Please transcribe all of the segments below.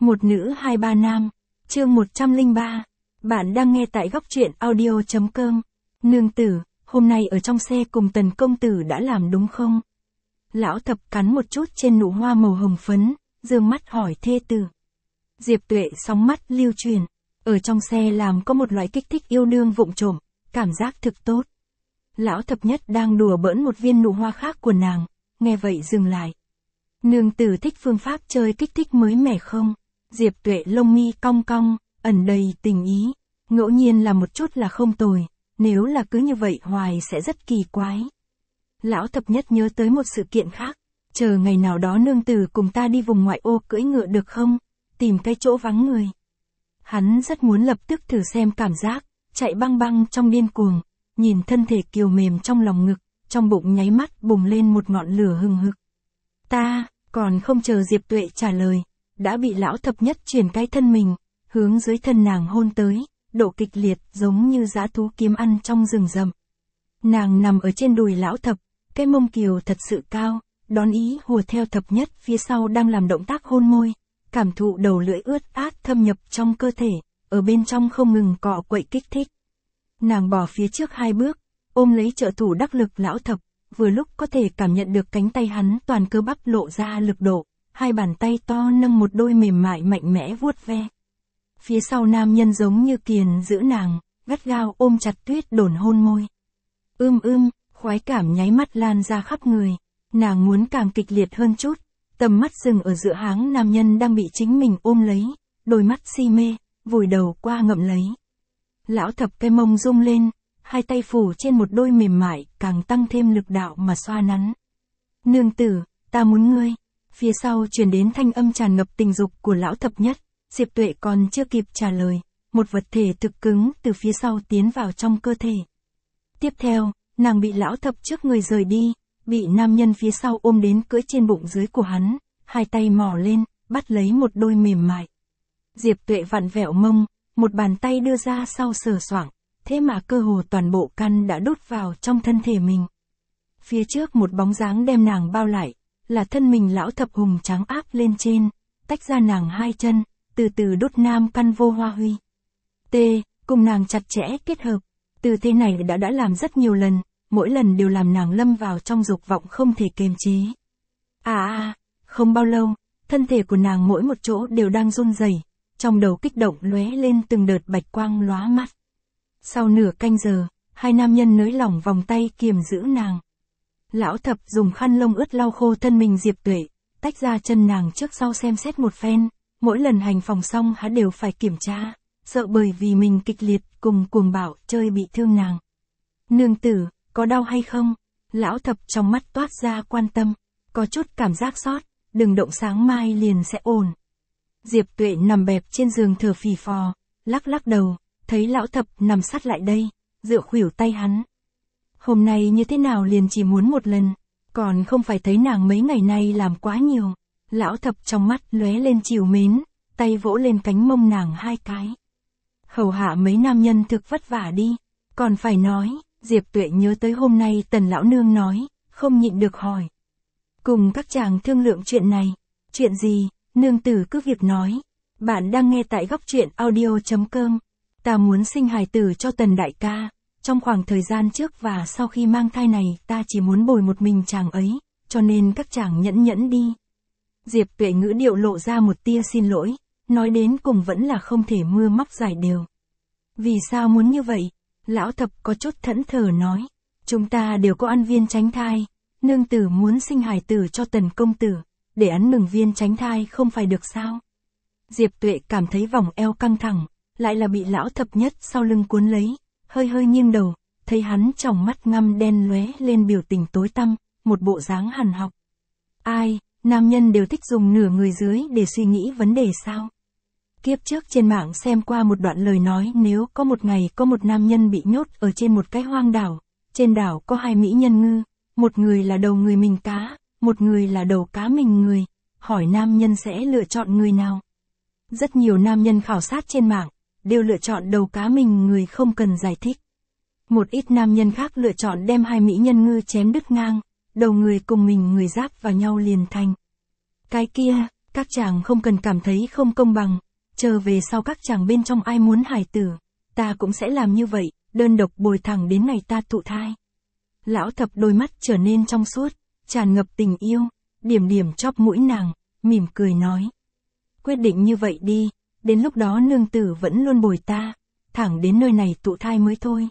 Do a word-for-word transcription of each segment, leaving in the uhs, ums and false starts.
Một nữ hai ba nam, chương một trăm lẻ ba. Bạn đang nghe tại góc truyện audio.com. Nương tử, hôm nay ở trong xe cùng Tần công tử đã làm đúng không? Lão thập cắn một chút trên nụ hoa màu hồng phấn, dương mắt hỏi thê tử. Diệp Tuệ sóng mắt lưu truyền, ở trong xe làm có một loại kích thích yêu đương vụng trộm, cảm giác thực tốt. Lão thập nhất đang đùa bỡn một viên nụ hoa khác của nàng, nghe vậy dừng lại. Nương tử thích phương pháp chơi kích thích mới mẻ không? Diệp Tuệ lông mi cong cong, ẩn đầy tình ý, ngẫu nhiên là một chút là không tồi, nếu là cứ như vậy hoài sẽ rất kỳ quái. Lão thập nhất nhớ tới một sự kiện khác, chờ ngày nào đó nương tử cùng ta đi vùng ngoại ô cưỡi ngựa được không? Tìm cái chỗ vắng người. Hắn rất muốn lập tức thử xem cảm giác, chạy băng băng trong điên cuồng, nhìn thân thể kiều mềm trong lòng ngực, trong bụng nháy mắt bùng lên một ngọn lửa hừng hực. Ta, còn không chờ Diệp Tuệ trả lời, đã bị lão thập nhất chuyển cái thân mình, hướng dưới thân nàng hôn tới, độ kịch liệt giống như dã thú kiếm ăn trong rừng rậm. Nàng nằm ở trên đùi lão thập, cái mông kiều thật sự cao, đón ý hùa theo thập nhất phía sau đang làm động tác hôn môi, cảm thụ đầu lưỡi ướt át thâm nhập trong cơ thể, ở bên trong không ngừng cọ quậy kích thích. Nàng bỏ phía trước hai bước, ôm lấy trợ thủ đắc lực lão thập, vừa lúc có thể cảm nhận được cánh tay hắn toàn cơ bắp lộ ra lực độ, hai bàn tay to nâng một đôi mềm mại mạnh mẽ vuốt ve. Phía sau nam nhân giống như kiền giữ nàng, gắt gao ôm chặt tuyết đồn hôn môi. Ưm ưm, khoái cảm nháy mắt lan ra khắp người, nàng muốn càng kịch liệt hơn chút, tầm mắt dừng ở giữa háng nam nhân đang bị chính mình ôm lấy, đôi mắt si mê, vùi đầu qua ngậm lấy. Lão thập cái mông rung lên, hai tay phủ trên một đôi mềm mại, càng tăng thêm lực đạo mà xoa nắn. Nương tử, ta muốn ngươi. Phía sau truyền đến thanh âm tràn ngập tình dục của lão thập nhất, Diệp Tuệ còn chưa kịp trả lời, một vật thể thực cứng từ phía sau tiến vào trong cơ thể. Tiếp theo, nàng bị lão thập trước người rời đi, bị nam nhân phía sau ôm đến cưỡi trên bụng dưới của hắn, hai tay mò lên, bắt lấy một đôi mềm mại. Diệp Tuệ vặn vẹo mông, một bàn tay đưa ra sau sờ soạng, thế mà cơ hồ toàn bộ căn đã đút vào trong thân thể mình. Phía trước một bóng dáng đem nàng bao lại, là thân mình lão thập hùng trắng áp lên trên, tách ra nàng hai chân, từ từ đút nam căn vô hoa huy. T, cùng nàng chặt chẽ kết hợp, từ thế này đã đã làm rất nhiều lần, mỗi lần đều làm nàng lâm vào trong dục vọng không thể kiềm chế. À à, không bao lâu, thân thể của nàng mỗi một chỗ đều đang run rẩy, trong đầu kích động lóe lên từng đợt bạch quang lóa mắt. Sau nửa canh giờ, hai nam nhân nới lỏng vòng tay kiềm giữ nàng. Lão thập dùng khăn lông ướt lau khô thân mình Diệp Tuệ, tách ra chân nàng trước sau xem xét một phen, mỗi lần hành phòng xong hắn đều phải kiểm tra, sợ bởi vì mình kịch liệt cùng cuồng bạo chơi bị thương nàng. Nương tử, có đau hay không? Lão thập trong mắt toát ra quan tâm, có chút cảm giác sót, đừng động sáng mai liền sẽ ổn. Diệp Tuệ nằm bẹp trên giường thở phì phò, lắc lắc đầu, thấy lão thập nằm sát lại đây, dựa khuỷu tay hắn. Hôm nay như thế nào liền chỉ muốn một lần, còn không phải thấy nàng mấy ngày nay làm quá nhiều. Lão thập trong mắt lóe lên trìu mến, tay vỗ lên cánh mông nàng hai cái. Hầu hạ mấy nam nhân thực vất vả đi, còn phải nói, Diệp Tuệ nhớ tới hôm nay Tần lão nương nói, không nhịn được hỏi. Cùng các chàng thương lượng chuyện này, chuyện gì, nương tử cứ việc nói. Bạn đang nghe tại góc truyện audio.com. Ta muốn sinh hài tử cho Tần đại ca. Trong khoảng thời gian trước và sau khi mang thai này ta chỉ muốn bồi một mình chàng ấy, cho nên các chàng nhẫn nhẫn đi. Diệp Tuệ ngữ điệu lộ ra một tia xin lỗi, nói đến cùng vẫn là không thể mưa móc giải đều. Vì sao muốn như vậy? Lão thập có chút thẫn thờ nói. Chúng ta đều có ăn viên tránh thai, nương tử muốn sinh hài tử cho Tần công tử, để ăn mừng viên tránh thai không phải được sao? Diệp Tuệ cảm thấy vòng eo căng thẳng, lại là bị lão thập nhất sau lưng cuốn lấy. Hơi hơi nghiêng đầu, thấy hắn trong mắt ngăm đen lóe lên biểu tình tối tăm, một bộ dáng hằn học. Ai, nam nhân đều thích dùng nửa người dưới để suy nghĩ vấn đề sao? Kiếp trước trên mạng xem qua một đoạn lời nói nếu có một ngày có một nam nhân bị nhốt ở trên một cái hoang đảo, trên đảo có hai mỹ nhân ngư, một người là đầu người mình cá, một người là đầu cá mình người, hỏi nam nhân sẽ lựa chọn người nào? Rất nhiều nam nhân khảo sát trên mạng, đều lựa chọn đầu cá mình người không cần giải thích. Một ít nam nhân khác lựa chọn đem hai mỹ nhân ngư chém đứt ngang, đầu người cùng mình người giáp vào nhau liền thành. Cái kia, Các chàng không cần cảm thấy không công bằng, chờ về sau các chàng bên trong ai muốn hài tử, ta cũng sẽ làm như vậy, đơn độc bồi thẳng đến ngày ta thụ thai. Lão thập đôi mắt trở nên trong suốt, tràn ngập tình yêu, điểm điểm chóp mũi nàng, mỉm cười nói. Quyết định như vậy đi, đến lúc đó nương tử vẫn luôn bồi ta, thẳng đến nơi này thụ thai mới thôi.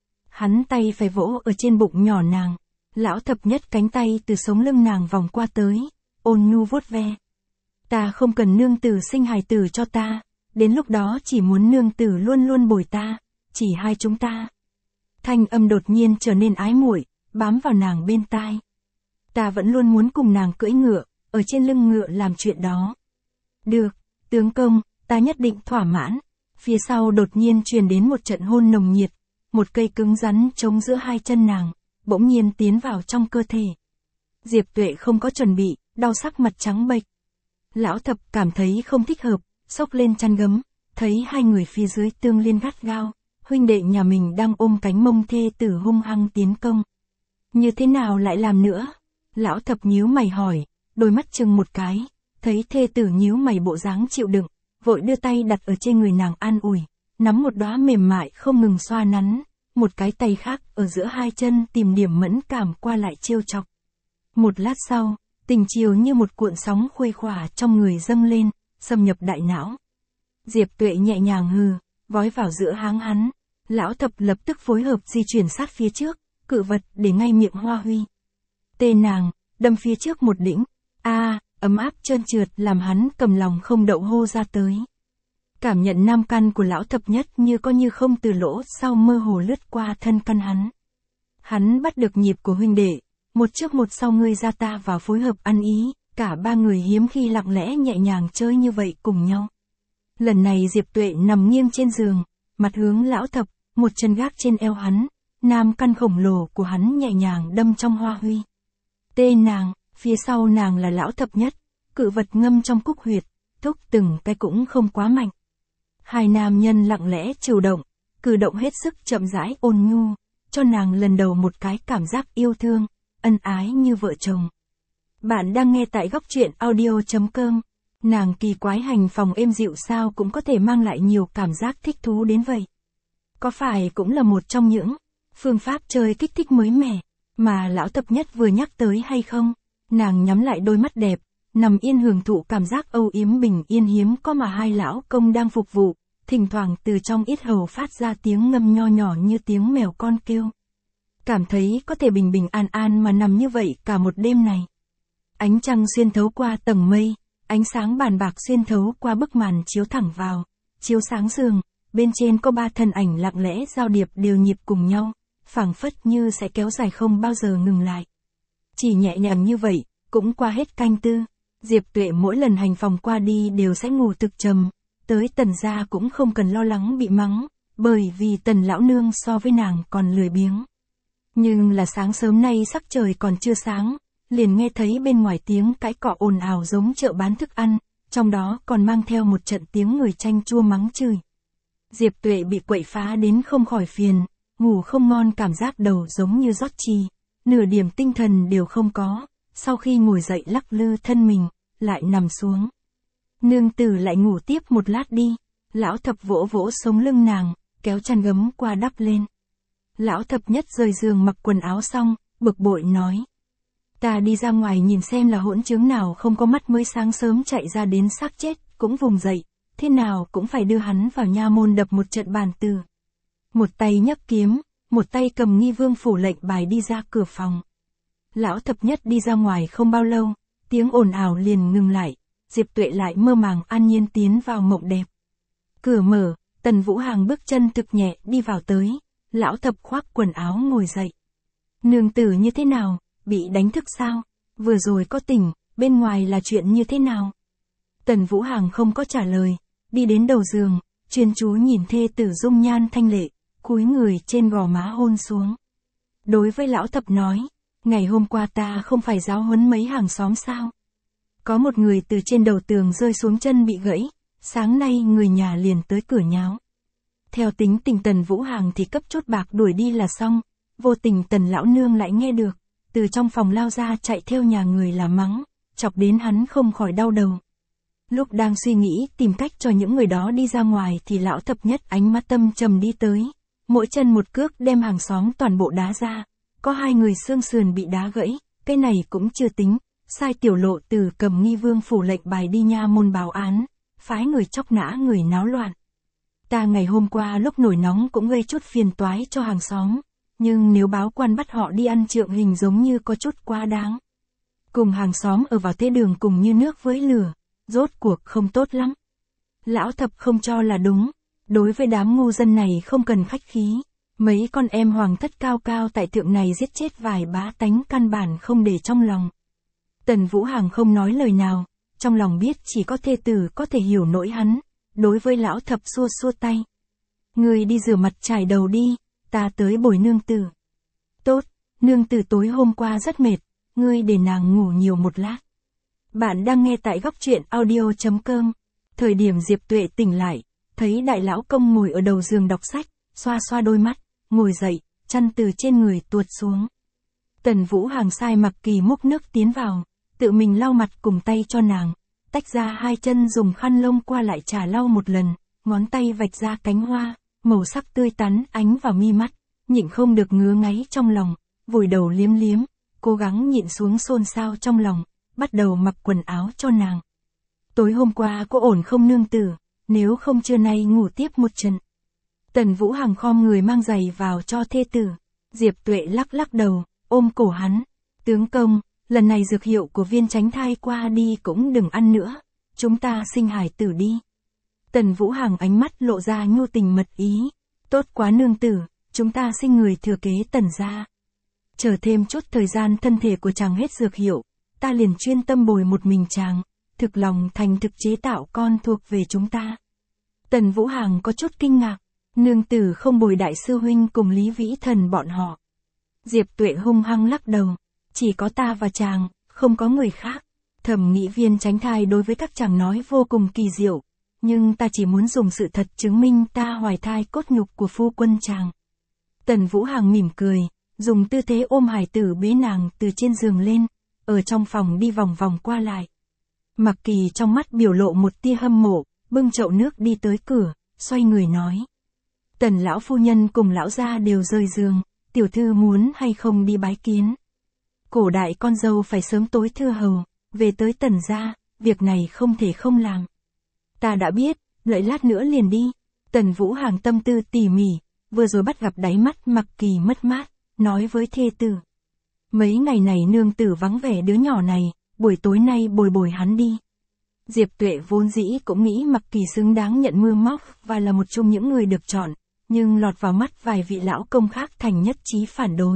Hắn tay phải vỗ ở trên bụng nhỏ nàng, lão thập nhất cánh tay từ sống lưng nàng vòng qua tới, ôn nhu vuốt ve. Ta không cần nương tử sinh hài tử cho ta, đến lúc đó chỉ muốn nương tử luôn luôn bồi ta, chỉ hai chúng ta. Thanh âm đột nhiên trở nên ái muội, bám vào nàng bên tai. Ta vẫn luôn muốn cùng nàng cưỡi ngựa, ở trên lưng ngựa làm chuyện đó. Được, tướng công, ta nhất định thỏa mãn. Phía sau đột nhiên truyền đến một trận hôn nồng nhiệt, một cây cứng rắn chống giữa hai chân nàng, bỗng nhiên tiến vào trong cơ thể. Diệp Tuệ không có chuẩn bị, đau sắc mặt trắng bệch. Lão thập cảm thấy không thích hợp, xốc lên chăn gấm, thấy hai người phía dưới tương liên gắt gao, huynh đệ nhà mình đang ôm cánh mông thê tử hung hăng tiến công. Như thế nào lại làm nữa? Lão thập nhíu mày hỏi, đôi mắt chừng một cái, thấy thê tử nhíu mày bộ dáng chịu đựng, vội đưa tay đặt ở trên người nàng an ủi, nắm một đóa mềm mại không ngừng xoa nắn, một cái tay khác ở giữa hai chân tìm điểm mẫn cảm qua lại trêu chọc. Một lát sau, tình chiều như một cuộn sóng khuây khỏa trong người dâng lên, xâm nhập đại não. Diệp Tuệ nhẹ nhàng hừ, vói vào giữa háng hắn, lão thập lập tức phối hợp di chuyển sát phía trước, cự vật để ngay miệng Hoa Huy. Tê nàng, đâm phía trước một đĩnh, a, à, ấm áp trơn trượt làm hắn cầm lòng không đậu hô ra tới. Cảm nhận nam căn của lão thập nhất như có như không từ lỗ sau mơ hồ lướt qua thân căn hắn. Hắn bắt được nhịp của huynh đệ, một trước một sau ngươi ra ta vào phối hợp ăn ý, cả ba người hiếm khi lặng lẽ nhẹ nhàng chơi như vậy cùng nhau. Lần này Diệp Tuệ nằm nghiêng trên giường, mặt hướng lão thập, một chân gác trên eo hắn, nam căn khổng lồ của hắn nhẹ nhàng đâm trong Hoa Huy. Tê nàng, phía sau nàng là lão thập nhất, cự vật ngâm trong cúc huyệt, thúc từng cái cũng không quá mạnh. Hai nam nhân lặng lẽ chủ động, cử động hết sức chậm rãi ôn nhu, cho nàng lần đầu một cái cảm giác yêu thương, ân ái như vợ chồng. Bạn đang nghe tại góc truyện audio chấm com. Nàng kỳ quái hành phòng êm dịu sao cũng có thể mang lại nhiều cảm giác thích thú đến vậy. Có phải cũng là một trong những phương pháp chơi kích thích mới mẻ mà lão thập nhất vừa nhắc tới hay không? Nàng nhắm lại đôi mắt đẹp, nằm yên hưởng thụ cảm giác âu yếm bình yên hiếm có mà hai lão công đang phục vụ, thỉnh thoảng từ trong yết hầu phát ra tiếng ngâm nho nhỏ như tiếng mèo con kêu. Cảm thấy có thể bình bình an an mà nằm như vậy cả một đêm này. Ánh trăng xuyên thấu qua tầng mây, ánh sáng bàn bạc xuyên thấu qua bức màn chiếu thẳng vào, chiếu sáng giường, bên trên có ba thân ảnh lặng lẽ giao điệp đều nhịp cùng nhau, phảng phất như sẽ kéo dài không bao giờ ngừng lại. Chỉ nhẹ nhàng như vậy, cũng qua hết canh tư, Diệp Tuệ mỗi lần hành phòng qua đi đều sẽ ngủ thực trầm, tới Tần gia cũng không cần lo lắng bị mắng, bởi vì Tần lão nương so với nàng còn lười biếng. Nhưng là sáng sớm nay sắc trời còn chưa sáng, liền nghe thấy bên ngoài tiếng cãi cọ ồn ào giống chợ bán thức ăn, trong đó còn mang theo một trận tiếng người tranh chua mắng chửi. Diệp Tuệ bị quậy phá đến không khỏi phiền, ngủ không ngon, cảm giác đầu giống như rót chì, nửa điểm tinh thần đều không có, sau khi ngồi dậy lắc lư thân mình, lại nằm xuống. Nương tử lại ngủ tiếp một lát đi, lão thập vỗ vỗ sống lưng nàng, kéo chăn gấm qua đắp lên. Lão thập nhất rời giường mặc quần áo xong, bực bội nói. Ta đi ra ngoài nhìn xem là hỗn chứng nào không có mắt mới sáng sớm chạy ra đến xác chết, cũng vùng dậy, thế nào cũng phải đưa hắn vào nha môn đập một trận bàn từ. Một tay nhấc kiếm, một tay cầm nghi vương phủ lệnh bài đi ra cửa phòng. Lão thập nhất đi ra ngoài không bao lâu, tiếng ồn ào liền ngừng lại, Diệp Tuệ lại mơ màng an nhiên tiến vào mộng đẹp. Cửa mở, Tần Vũ Hàng bước chân thực nhẹ đi vào tới, lão thập khoác quần áo ngồi dậy. Nương tử như thế nào, bị đánh thức sao? Vừa rồi có tỉnh, bên ngoài là chuyện như thế nào? Tần Vũ Hàng không có trả lời, đi đến đầu giường, chuyên chú nhìn thê tử dung nhan thanh lệ, cúi người trên gò má hôn xuống. Đối với lão thập nói, ngày hôm qua ta không phải giáo huấn mấy hàng xóm sao? Có một người từ trên đầu tường rơi xuống chân bị gãy, sáng nay người nhà liền tới cửa nháo. Theo tính tình Tần Vũ Hàng thì cấp chốt bạc đuổi đi là xong, vô tình Tần lão nương lại nghe được, từ trong phòng lao ra chạy theo nhà người là mắng, chọc đến hắn không khỏi đau đầu. Lúc đang suy nghĩ tìm cách cho những người đó đi ra ngoài thì lão thập nhất ánh mắt tâm trầm đi tới. Mỗi chân một cước đem hàng xóm toàn bộ đá ra. Có hai người xương sườn bị đá gãy, cái này cũng chưa tính. Sai tiểu lộ từ cầm nghi vương phủ lệnh bài đi nha môn báo án. Phái người chóc nã người náo loạn. Ta ngày hôm qua lúc nổi nóng cũng gây chút phiền toái cho hàng xóm. Nhưng nếu báo quan bắt họ đi ăn trượng hình giống như có chút quá đáng. Cùng hàng xóm ở vào thế đường cùng như nước với lửa. Rốt cuộc không tốt lắm. Lão thập không cho là đúng. Đối với đám ngu dân này không cần khách khí. Mấy con em hoàng thất cao cao tại thượng này giết chết vài bá tánh căn bản không để trong lòng. Tần Vũ Hằng không nói lời nào. Trong lòng biết chỉ có thê tử có thể hiểu nỗi hắn. Đối với lão thập xua xua tay. Người đi rửa mặt chải đầu đi. Ta tới bồi nương tử. Tốt, nương tử tối hôm qua rất mệt. Ngươi để nàng ngủ nhiều một lát. Bạn đang nghe tại góc truyện audio.com. Thời điểm Diệp Tuệ tỉnh lại, thấy đại lão công ngồi ở đầu giường đọc sách, xoa xoa đôi mắt, ngồi dậy, chăn từ trên người tuột xuống. Tần Vũ Hằng sai Mặc Kỳ múc nước tiến vào, tự mình lau mặt cùng tay cho nàng, tách ra hai chân dùng khăn lông qua lại chà lau một lần, ngón tay vạch ra cánh hoa, màu sắc tươi tắn ánh vào mi mắt, nhịn không được ngứa ngáy trong lòng, vùi đầu liếm liếm, cố gắng nhịn xuống xôn xao trong lòng. Bắt đầu mặc quần áo cho nàng. Tối hôm qua có ổn không nương tử, nếu không trưa nay ngủ tiếp một trận. Tần Vũ Hằng khom người mang giày vào cho thê tử. Diệp Tuệ lắc lắc đầu, ôm cổ hắn. Tướng công, lần này dược hiệu của viên tránh thai qua đi cũng đừng ăn nữa. Chúng ta sinh hải tử đi. Tần Vũ Hằng ánh mắt lộ ra nhu tình mật ý. Tốt quá nương tử, chúng ta sinh người thừa kế Tần gia. Chờ thêm chút thời gian thân thể của chàng hết dược hiệu. Ta liền chuyên tâm bồi một mình chàng, thực lòng thành thực chế tạo con thuộc về chúng ta. Tần Vũ Hằng có chút kinh ngạc, nương tử không bồi đại sư huynh cùng Lý Vĩ Thần bọn họ. Diệp Tuệ hung hăng lắc đầu, chỉ có ta và chàng, không có người khác. Thẩm nghĩ viên tránh thai đối với các chàng nói vô cùng kỳ diệu, nhưng ta chỉ muốn dùng sự thật chứng minh ta hoài thai cốt nhục của phu quân chàng. Tần Vũ Hằng mỉm cười, dùng tư thế ôm hài tử bế nàng từ trên giường lên. Ở trong phòng đi vòng vòng qua lại. Mặc Kỳ trong mắt biểu lộ một tia hâm mộ, bưng chậu nước đi tới cửa, xoay người nói. Tần lão phu nhân cùng lão gia đều rời giường, tiểu thư muốn hay không đi bái kiến. Cổ đại con dâu phải sớm tối thưa hầu, về tới Tần gia, việc này không thể không làm. Ta đã biết, đợi lát nữa liền đi. Tần Vũ Hằng tâm tư tỉ mỉ, vừa rồi bắt gặp đáy mắt Mặc Kỳ mất mát, nói với thê tử. Mấy ngày này nương tử vắng vẻ đứa nhỏ này, buổi tối nay bồi bồi hắn đi. Diệp Tuệ vốn dĩ cũng nghĩ Mặc Kỳ xứng đáng nhận mưa móc và là một trong những người được chọn, nhưng lọt vào mắt vài vị lão công khác thành nhất trí phản đối.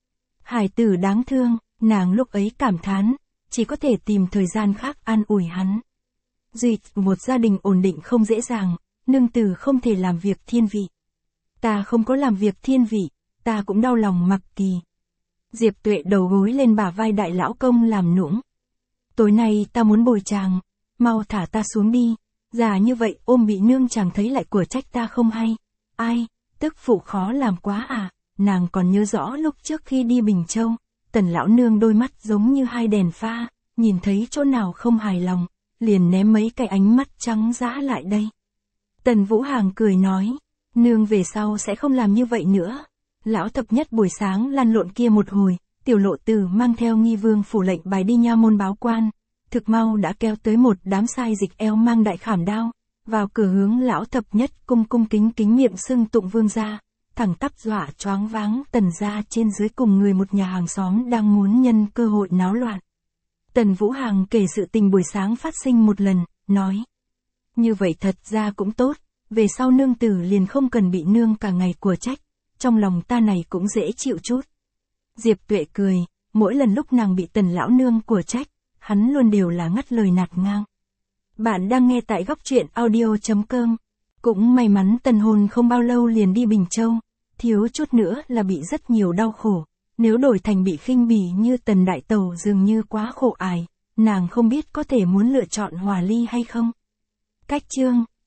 Hải tử đáng thương, nàng lúc ấy cảm thán, chỉ có thể tìm thời gian khác an ủi hắn. Duy một gia đình ổn định không dễ dàng, nương tử không thể làm việc thiên vị. Ta không có làm việc thiên vị, ta cũng đau lòng Mặc Kỳ. Diệp Tuệ đầu gối lên bả vai đại lão công làm nũng. Tối nay ta muốn bồi chàng, mau thả ta xuống đi, già như vậy ôm bị nương chàng thấy lại của trách ta không hay. Ai, tức phụ khó làm quá à, nàng còn nhớ rõ lúc trước khi đi Bình Châu, Tần lão nương đôi mắt giống như hai đèn pha, nhìn thấy chỗ nào không hài lòng, liền ném mấy cái ánh mắt trắng dã lại đây. Tần Vũ Hằng cười nói, nương về sau sẽ không làm như vậy nữa. Lão thập nhất buổi sáng lăn lộn kia một hồi, tiểu lộ tử mang theo nghi vương phủ lệnh bài đi nha môn báo quan, thực mau đã kéo tới một đám sai dịch eo mang đại khảm đao, vào cửa hướng lão thập nhất cung cung kính kính miệng xưng tụng vương gia, thẳng tắp dọa choáng váng Tần gia trên dưới cùng người một nhà hàng xóm đang muốn nhân cơ hội náo loạn. Tần Vũ Hằng kể sự tình buổi sáng phát sinh một lần, nói, như vậy thật ra cũng tốt, về sau nương tử liền không cần bị nương cả ngày của trách. Trong lòng ta này cũng dễ chịu chút. Diệp Tuệ cười, mỗi lần lúc nàng bị Tần lão nương của trách, hắn luôn đều là ngắt lời nạt ngang. Bạn đang nghe tại góc truyện audio.com. Cũng may mắn Tần hôn không bao lâu liền đi Bình Châu, thiếu chút nữa là bị rất nhiều đau khổ. Nếu đổi thành bị khinh bỉ như Tần đại tẩu dường như quá khổ ải, nàng không biết có thể muốn lựa chọn hòa ly hay không. Cách chương